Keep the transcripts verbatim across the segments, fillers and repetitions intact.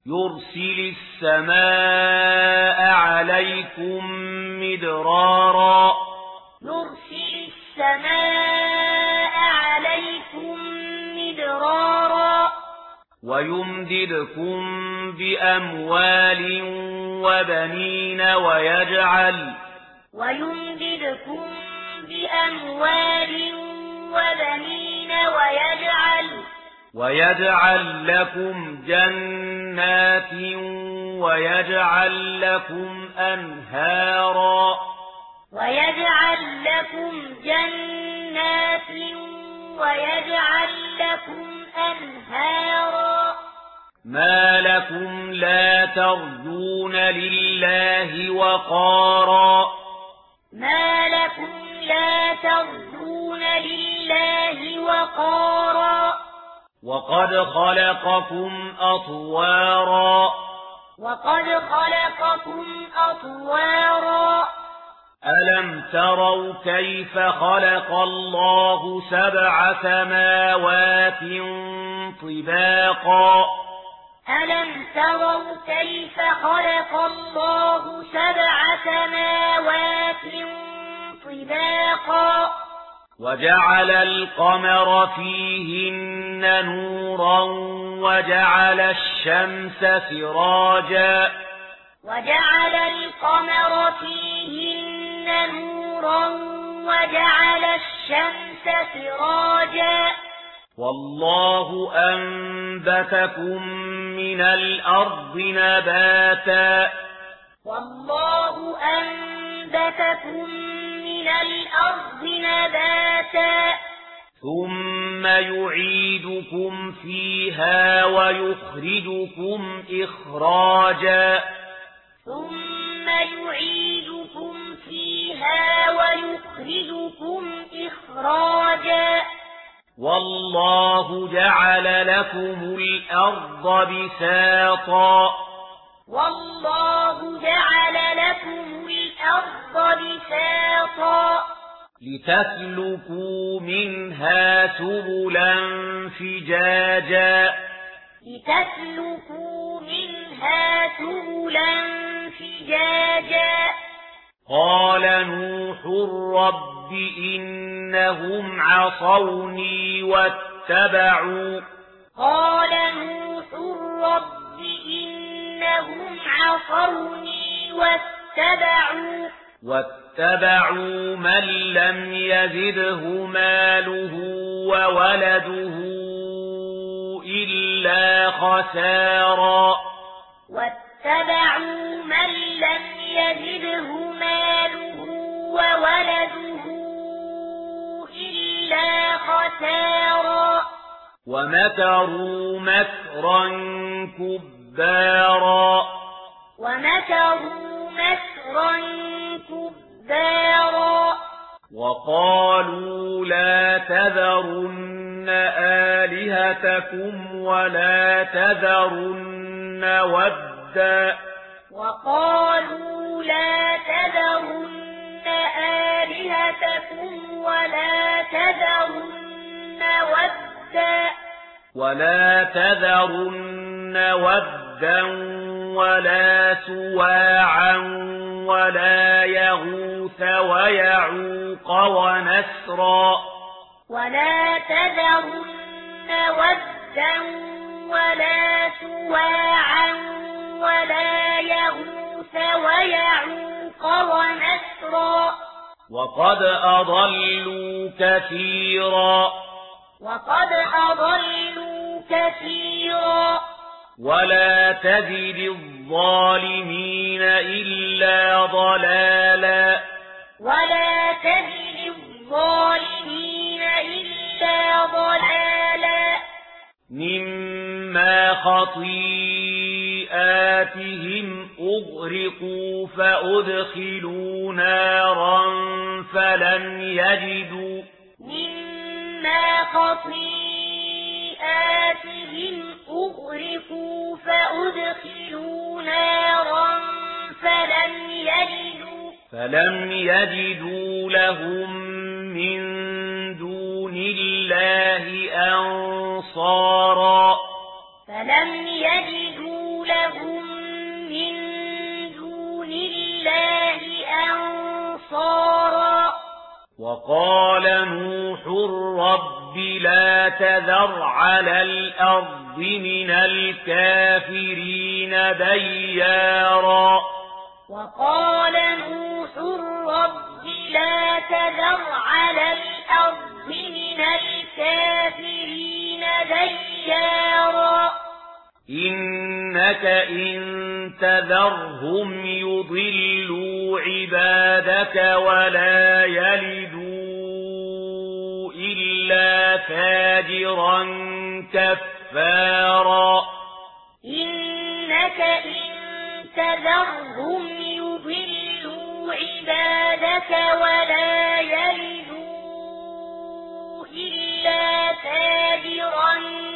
يرسل السماء عليكم مدرارا يرسل السماء عليكم مدرارا ويمددكم بأموال وبنين ويجعل ويمددكم بأموال وبنين ويجعل ويجعل لكم جنات ويجعل لكم أنهارا ويجعل لكم جنات ويجعل لكم أنهارا ما لكم لا ترجون لله وقارا ما لكم لا ترجون لله وقارا وقد خلقكم أطوارا وقد خلقكم أطوارا ألم تروا كيف خلق الله سبع سماوات طباقا ألم تروا كيف خلق الله سبع سماوات طباقا وجعل القمر فيهن نورا وجعل الشمس سراجا وجعل القمر فيهن نورا وجعل الشمس سراجا والله أنبتكم من الأرض نباتا والله أنبتكم من الأرض نباتا ثم يعيدكم فيها ويخرجكم إخراجا ثم يعيدكم فيها ويخرجكم إخراجا والله جعل لكم الأرض بساطا والله جعل لكم الأرض بساطا لتسلكوا منها سبلا فجاجا لتسلكوا منها سبلا فجاجا قال نوح رب إنهم عصوني واتبعوا قال نوح رب إنهم عصوني واتبعوا واتبعوا من لم يزده ماله وولده إلا خسارا واتبعوا من لم يزده ماله وولده إلا خسارا ومكروا مكرا كبارا ومكروا مكرا كبارا وقالوا لا تذرن آلهتكم ولا تذرن ودا وقالوا لا تذرن آلهتكم ولا تذرن ودا ولا تذرن ودا ولا سواعا ولا يغوث ويعوق ونسرا ولا تذرن ودا ولا سواعا ولا يغوث ويعوق ونسرا وقد أضلوا كثيرا وقد أضلوا كثيرا ولا تزد الظالمين إلا ضلالا ولا تزد الظالمين إلا ضلالا مما خطيئاتهم أغرقوا فأدخلوا نارا فلم يجدوا مما خطيئاتهم أغرقوا فأدخلوا نارا فلم يجدوا فلم يجدوا لهم من دون الله أنصارا فلم يجدوا لهم وقال نوح رب لا تذر على الأرض من الكافرين ديارا وقال نوح رب لا تذر على الأرض من الكافرين ديارا إنك إن تذرهم يضلوا عبادك ولا يلدوا إلا فاجرا كفارا إنك إن تذرهم يضلوا عبادك ولا يلدوا إلا فاجرا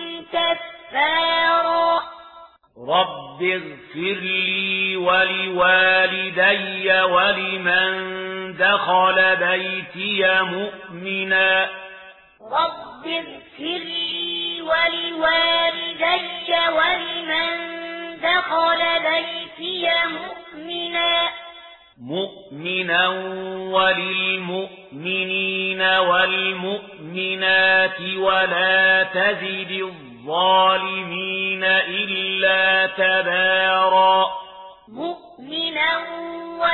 كفارا رب اغفر لي ولوالدي ولمن دخل بيتي مؤمنا رب اغفر لي ولوالدي ولمن دخل بيتي مؤمنا مؤمنا وللمؤمنين والمؤمنات ولا تزد الظالمين إلا تبارا مؤمنا